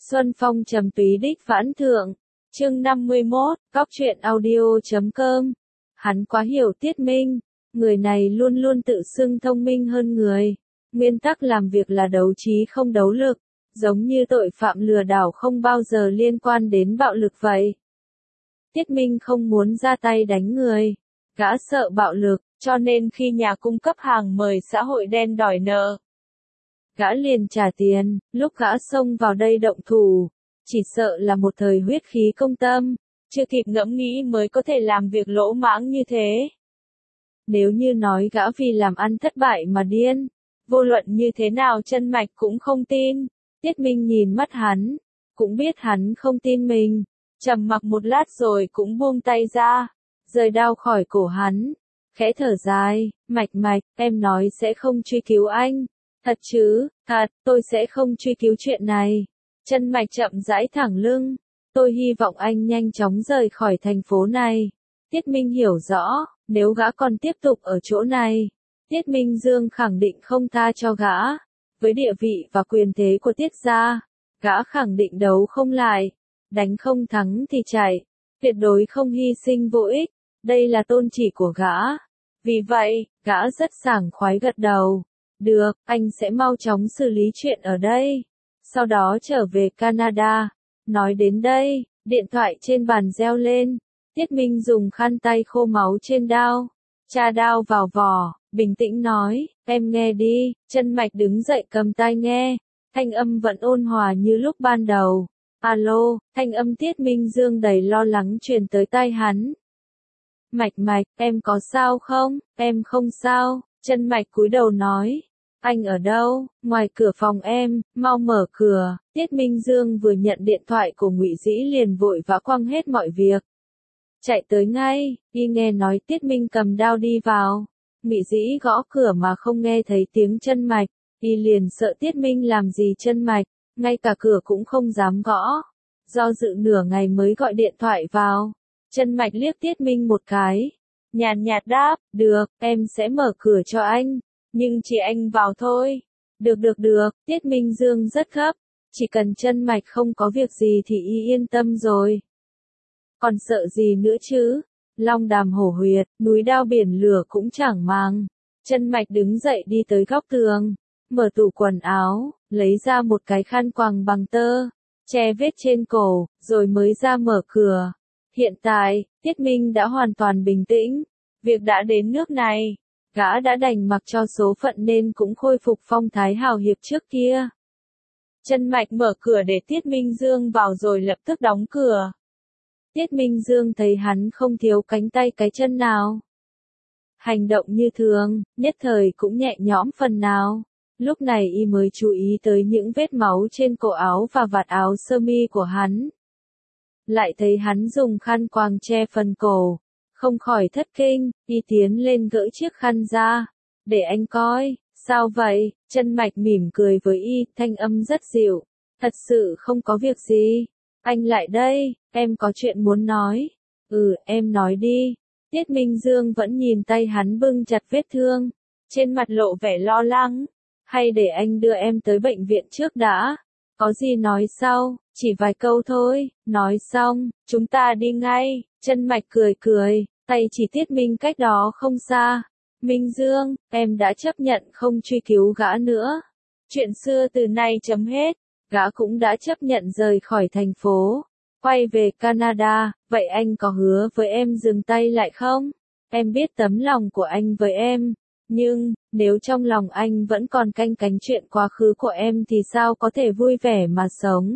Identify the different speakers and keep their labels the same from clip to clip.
Speaker 1: Xuân phong trầm túy đích vãn thượng. Chương 51, Cóc truyện audio.com. Hắn quá hiểu Tiết Minh, người này luôn luôn tự xưng thông minh hơn người. Nguyên tắc làm việc là đấu trí không đấu lực, giống như tội phạm lừa đảo không bao giờ liên quan đến bạo lực vậy. Tiết Minh không muốn ra tay đánh người, gã sợ bạo lực, cho nên khi nhà cung cấp hàng mời xã hội đen đòi nợ, gã liền trả tiền. Lúc gã xông vào đây động thủ, chỉ sợ là một thời huyết khí công tâm, chưa kịp ngẫm nghĩ mới có thể làm việc lỗ mãng như thế. Nếu như nói gã vì làm ăn thất bại mà điên, vô luận như thế nào Chân Mạch cũng không tin. Tiết Minh nhìn mắt hắn, cũng biết hắn không tin mình, trầm mặc một lát rồi cũng buông tay ra, rời đao khỏi cổ hắn, khẽ thở dài. Mạch, em nói sẽ không truy cứu anh. Thật chứ? Thật, tôi sẽ không truy cứu chuyện này. Chân Mạch chậm rãi thẳng lưng. Tôi hy vọng anh nhanh chóng rời khỏi thành phố này. Tiết Minh hiểu rõ, nếu gã còn tiếp tục ở chỗ này, Tiết Minh Dương khẳng định không tha cho gã. Với địa vị và quyền thế của Tiết gia, gã khẳng định đấu không lại, đánh không thắng thì chạy, tuyệt đối không hy sinh vô ích. Đây là tôn chỉ của gã. Vì vậy, gã rất sảng khoái gật đầu. Được, anh sẽ mau chóng xử lý chuyện ở đây, sau đó trở về Canada. Nói đến đây, điện thoại trên bàn reo lên. Tiết Minh dùng khăn tay khô máu trên đao, tra đao vào vỏ, bình tĩnh nói, em nghe đi. Chân Mạch đứng dậy cầm tai nghe, thanh âm vẫn ôn hòa như lúc ban đầu. Alo, thanh âm Tiết Minh Dương đầy lo lắng truyền tới tai hắn. Mạch, em có sao không? Em không sao. Chân Mạch cúi đầu nói. Anh ở đâu? Ngoài cửa phòng em, mau mở cửa. Tiết Minh Dương vừa nhận điện thoại của Ngụy Dĩ liền vội vã quăng hết mọi việc, chạy tới ngay. Y nghe nói Tiết Minh cầm đao đi vào, Ngụy Dĩ gõ cửa mà không nghe thấy tiếng Chân Mạch, Y liền sợ Tiết Minh làm gì Chân Mạch, ngay cả cửa cũng không dám gõ. Do dự nửa ngày mới gọi điện thoại vào. Chân Mạch liếc Tiết Minh một cái, nhàn nhạt đáp, được, em sẽ mở cửa cho anh, nhưng chỉ anh vào thôi. Được, Tiết Minh Dương rất gấp, chỉ cần Chân Mạch không có việc gì thì Y yên tâm rồi. Còn sợ gì nữa chứ? Long đàm hổ huyệt, núi đao biển lửa cũng chẳng màng. Chân Mạch đứng dậy đi tới góc tường, mở tủ quần áo, lấy ra một cái khăn quàng bằng tơ, che vết trên cổ, rồi mới ra mở cửa. Hiện tại, Tiết Minh đã hoàn toàn bình tĩnh. Việc đã đến nước này, gã đã đành mặc cho số phận nên cũng khôi phục phong thái hào hiệp trước kia. Chân Mạch mở cửa để Tiết Minh Dương vào rồi lập tức đóng cửa. Tiết Minh Dương thấy hắn không thiếu cánh tay cái chân nào, hành động như thường, nhất thời cũng nhẹ nhõm phần nào. Lúc này Y mới chú ý tới những vết máu trên cổ áo và vạt áo sơ mi của hắn. Lại thấy hắn dùng khăn quàng che phần cổ, không khỏi thất kinh. Y tiến lên gỡ chiếc khăn ra, để anh coi. Sao vậy? Chân Mạch mỉm cười với Y, thanh âm rất dịu. Thật sự không có việc gì. Anh lại đây, em có chuyện muốn nói. Em nói đi. Tiết Minh Dương vẫn nhìn tay hắn bưng chặt vết thương, trên mặt lộ vẻ lo lắng. Hay để anh đưa em tới bệnh viện trước đã. Có gì nói sau, chỉ vài câu thôi. Nói xong, chúng ta đi ngay. Chân Mạch cười, tay chỉ Tiết Minh cách đó không xa. Minh Dương, em đã chấp nhận không truy cứu gã nữa. Chuyện xưa từ nay chấm hết. Gã cũng đã chấp nhận rời khỏi thành phố, quay về Canada. Vậy anh có hứa với em dừng tay lại không? Em biết tấm lòng của anh với em, nhưng nếu trong lòng anh vẫn còn canh cánh chuyện quá khứ của em thì sao có thể vui vẻ mà sống?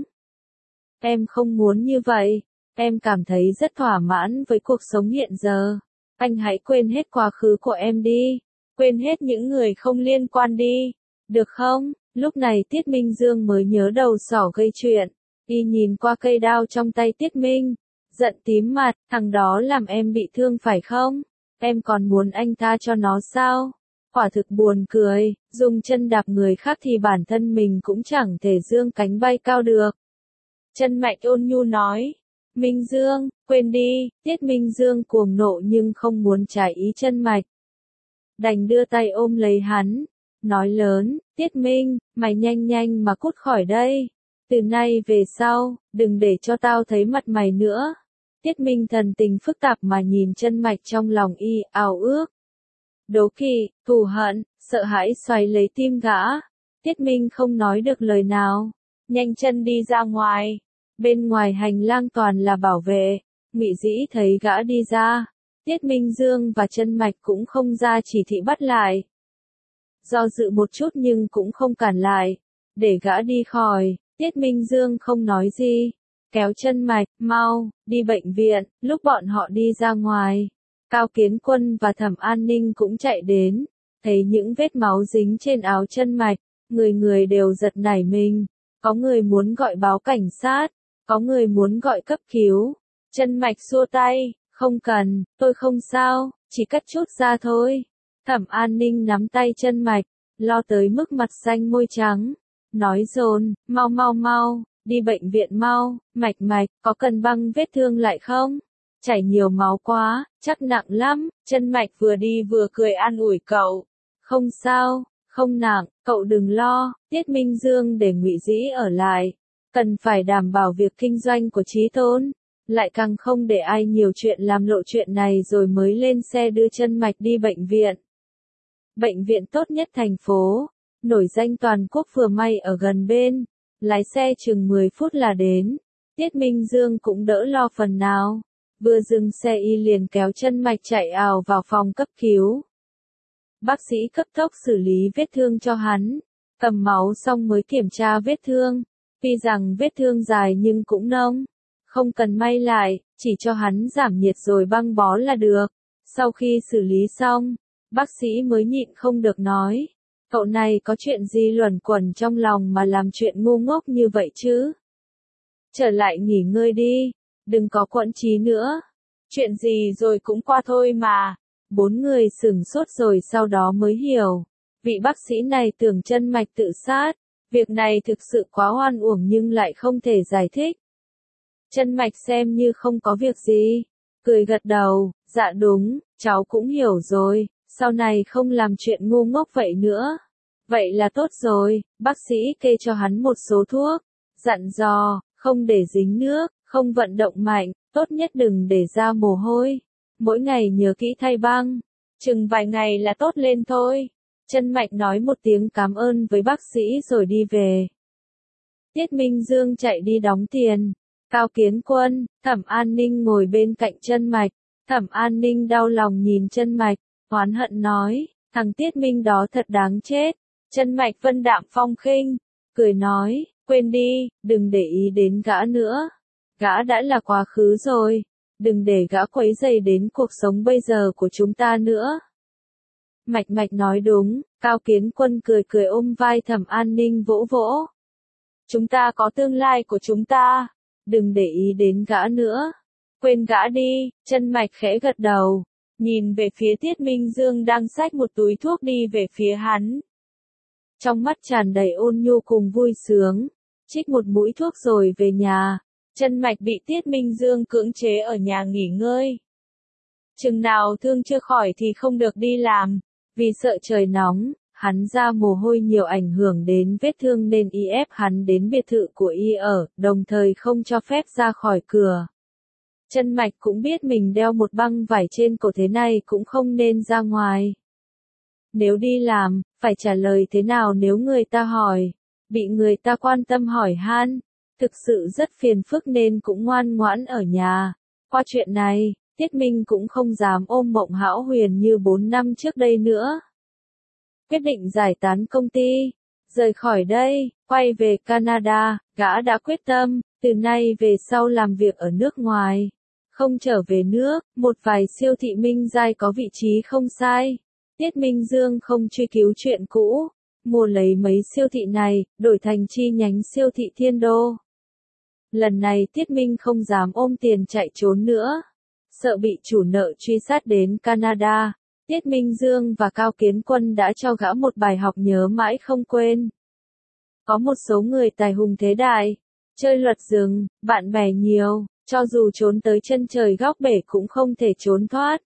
Speaker 1: Em không muốn như vậy. Em cảm thấy rất thỏa mãn với cuộc sống hiện giờ. Anh hãy quên hết quá khứ của em đi, quên hết những người không liên quan đi, được không? Lúc này Tiết Minh Dương mới nhớ đầu sỏ gây chuyện. Y nhìn qua cây đao trong tay Tiết Minh, giận tím mặt. Thằng đó làm em bị thương phải không? Em còn muốn anh tha cho nó sao? Quả thực buồn cười, dùng chân đạp người khác thì bản thân mình cũng chẳng thể dương cánh bay cao được. Chân Mạch ôn nhu nói. Minh Dương, quên đi. Tiết Minh Dương cuồng nộ nhưng không muốn trái ý Chân Mạch, đành đưa tay ôm lấy hắn, nói lớn, Tiết Minh, mày nhanh mà cút khỏi đây. Từ nay về sau, đừng để cho tao thấy mặt mày nữa. Tiết Minh thần tình phức tạp mà nhìn chân mạch trong lòng y, ao ước. Đố kỵ, thù hận, sợ hãi xoáy lấy tim gã. Tiết Minh không nói được lời nào, nhanh chân đi ra ngoài. Bên ngoài hành lang toàn là bảo vệ. Ngụy Dĩ thấy gã đi ra, Tiết Minh Dương và chân mạch cũng không ra chỉ thị bắt lại. Do dự một chút nhưng cũng không cản lại, để gã đi khỏi. Tiết Minh Dương không nói gì, kéo chân mạch, mau, đi bệnh viện. Lúc bọn họ đi ra ngoài, Cao Kiến Quân và Thẩm An Ninh cũng chạy đến, thấy những vết máu dính trên áo chân mạch, người người đều giật nảy mình. Có người muốn gọi báo cảnh sát, có người muốn gọi cấp cứu. Chân mạch xua tay, không cần, tôi không sao, chỉ cắt chút da thôi. Thẩm An Ninh nắm tay chân mạch, lo tới mức mặt xanh môi trắng, nói dồn, mau mau mau, đi bệnh viện mau. Mạch mạch, có cần băng vết thương lại không? Chảy nhiều máu quá, chắc nặng lắm. Chân mạch vừa đi vừa cười an ủi cậu. Không sao, không nặng, cậu đừng lo. Tiết Minh Dương để Ngụy Dĩ ở lại, cần phải đảm bảo việc kinh doanh của Chí Tôn, lại càng không để ai nhiều chuyện làm lộ chuyện này, rồi mới lên xe đưa chân mạch đi bệnh viện. Bệnh viện tốt nhất thành phố, nổi danh toàn quốc vừa may ở gần bên, lái xe chừng 10 phút là đến. Tiết Minh Dương cũng đỡ lo phần nào, vừa dừng xe y liền kéo chân mạch chạy ào vào phòng cấp cứu. Bác sĩ cấp tốc xử lý vết thương cho hắn, cầm máu xong mới kiểm tra vết thương. Tuy rằng vết thương dài nhưng cũng nông, không cần may lại, chỉ cho hắn giảm nhiệt rồi băng bó là được. Sau khi xử lý xong, bác sĩ mới nhịn không được nói, cậu này có chuyện gì luẩn quẩn trong lòng mà làm chuyện ngu ngốc như vậy chứ? Trở lại nghỉ ngơi đi, đừng có quẫn trí nữa. Chuyện gì rồi cũng qua thôi mà. Bốn người sửng sốt rồi sau đó mới hiểu, vị bác sĩ này tưởng chân mạch tự sát. Việc này thực sự quá oan uổng nhưng lại không thể giải thích. Chân mạch xem như không có việc gì, cười gật đầu, dạ đúng, cháu cũng hiểu rồi, sau này không làm chuyện ngu ngốc vậy nữa. Vậy là tốt rồi. Bác sĩ kê cho hắn một số thuốc, dặn dò, không để dính nước, không vận động mạnh, tốt nhất đừng để ra mồ hôi. Mỗi ngày nhớ kỹ thay băng, chừng vài ngày là tốt lên thôi. Chân mạch nói một tiếng cảm ơn với bác sĩ rồi đi về. Tiết Minh Dương chạy đi đóng tiền. Cao Kiến Quân, Thẩm An Ninh ngồi bên cạnh chân mạch. Thẩm An Ninh đau lòng nhìn chân mạch, oán hận nói, thằng Tiết Minh đó thật đáng chết. Chân mạch vân đạm phong khinh, cười nói, quên đi, đừng để ý đến gã nữa. Gã đã là quá khứ rồi, đừng để gã quấy rầy đến cuộc sống bây giờ của chúng ta nữa. Mạch mạch nói đúng. Cao Kiến Quân cười cười ôm vai Thẩm An Ninh vỗ vỗ. Chúng ta có tương lai của chúng ta, đừng để ý đến gã nữa. Quên gã đi. Chân mạch khẽ gật đầu, nhìn về phía Tiết Minh Dương đang xách một túi thuốc đi về phía hắn. Trong mắt tràn đầy ôn nhu cùng vui sướng, trích một mũi thuốc rồi về nhà. Chân mạch bị Tiết Minh Dương cưỡng chế ở nhà nghỉ ngơi. Chừng nào thương chưa khỏi thì không được đi làm, vì sợ trời nóng, hắn ra mồ hôi nhiều ảnh hưởng đến vết thương nên y ép hắn đến biệt thự của y ở, đồng thời không cho phép ra khỏi cửa. Chân mạch cũng biết mình đeo một băng vải trên cổ thế này cũng không nên ra ngoài. Nếu đi làm, phải trả lời thế nào nếu người ta hỏi, bị người ta quan tâm hỏi han, thực sự rất phiền phức nên cũng ngoan ngoãn ở nhà. Qua chuyện này, Tiết Minh cũng không dám ôm mộng hão huyền như 4 năm trước đây nữa. Quyết định giải tán công ty, rời khỏi đây, quay về Canada, gã đã quyết tâm, từ nay về sau làm việc ở nước ngoài, không trở về nước. Một vài siêu thị Minh Giai có vị trí không sai. Tiết Minh Dương không truy cứu chuyện cũ, mua lấy mấy siêu thị này, đổi thành chi nhánh siêu thị Thiên Đô. Lần này Tiết Minh không dám ôm tiền chạy trốn nữa, sợ bị chủ nợ truy sát đến Canada. Tiết Minh Dương và Cao Kiến Quân đã cho gã một bài học nhớ mãi không quên. Có một số người tài hùng thế đại, chơi luật rừng, bạn bè nhiều, cho dù trốn tới chân trời góc bể cũng không thể trốn thoát.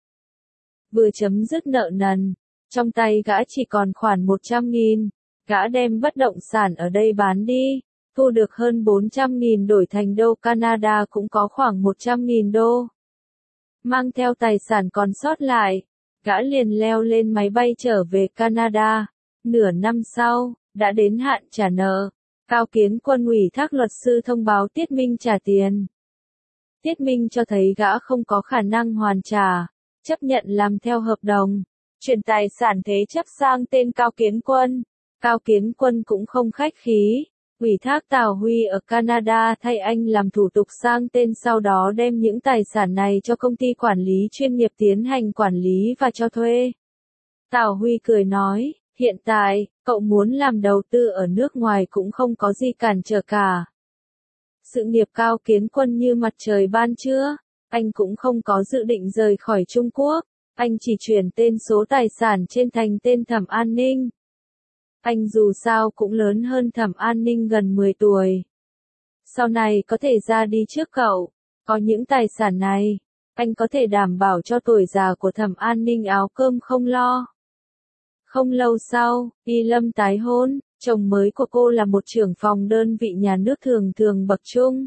Speaker 1: Vừa chấm dứt nợ nần, trong tay gã chỉ còn khoản 100.000, gã đem bất động sản ở đây bán đi, thu được hơn 400.000 đổi thành đô Canada cũng có khoảng 100.000 đô. Mang theo tài sản còn sót lại, gã liền leo lên máy bay trở về Canada. Nửa năm sau, đã đến hạn trả nợ. Cao Kiến Quân ủy thác luật sư thông báo Tiết Minh trả tiền. Tiết Minh cho thấy gã không có khả năng hoàn trả, chấp nhận làm theo hợp đồng, chuyển tài sản thế chấp sang tên Cao Kiến Quân. Cao Kiến Quân cũng không khách khí, ủy thác Tào Huy ở Canada thay anh làm thủ tục sang tên, sau đó đem những tài sản này cho công ty quản lý chuyên nghiệp tiến hành quản lý và cho thuê. Tào Huy cười nói, hiện tại, cậu muốn làm đầu tư ở nước ngoài cũng không có gì cản trở cả. Sự nghiệp Cao Kiến Quân như mặt trời ban trưa, anh cũng không có dự định rời khỏi Trung Quốc, anh chỉ chuyển tên số tài sản trên thành tên Thẩm An Ninh. Anh dù sao cũng lớn hơn Thẩm An Ninh gần 10 tuổi. Sau này có thể ra đi trước cậu, có những tài sản này, anh có thể đảm bảo cho tuổi già của Thẩm An Ninh áo cơm không lo. Không lâu sau, Y Lâm tái hôn, chồng mới của cô là một trưởng phòng đơn vị nhà nước thường thường bậc trung.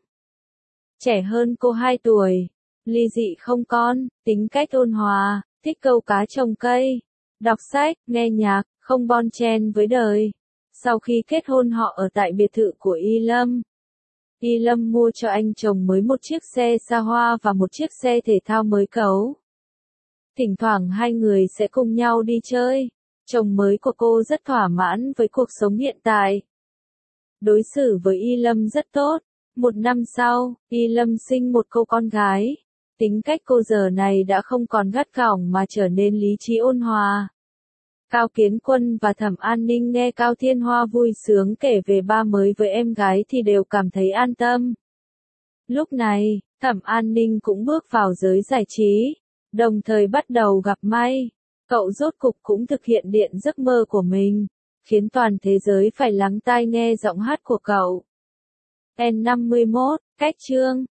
Speaker 1: Trẻ hơn cô 2 tuổi, ly dị không con, tính cách ôn hòa, thích câu cá trồng cây, đọc sách, nghe nhạc, không bon chen với đời. Sau khi kết hôn họ ở tại biệt thự của Y Lâm. Y Lâm mua cho anh chồng mới một chiếc xe xa hoa và một chiếc xe thể thao mới cấu. Thỉnh thoảng hai người sẽ cùng nhau đi chơi. Chồng mới của cô rất thỏa mãn với cuộc sống hiện tại. Đối xử với Y Lâm rất tốt. Một năm sau, Y Lâm sinh một cô con gái. Tính cách cô giờ này đã không còn gắt gỏng mà trở nên lý trí ôn hòa. Cao Kiến Quân và Thẩm An Ninh nghe Cao Thiên Hoa vui sướng kể về ba mới với em gái thì đều cảm thấy an tâm. Lúc này, Thẩm An Ninh cũng bước vào giới giải trí, đồng thời bắt đầu gặp may. Cậu rốt cục cũng thực hiện điện giấc mơ của mình, khiến toàn thế giới phải lắng tai nghe giọng hát của cậu. N51, cách chương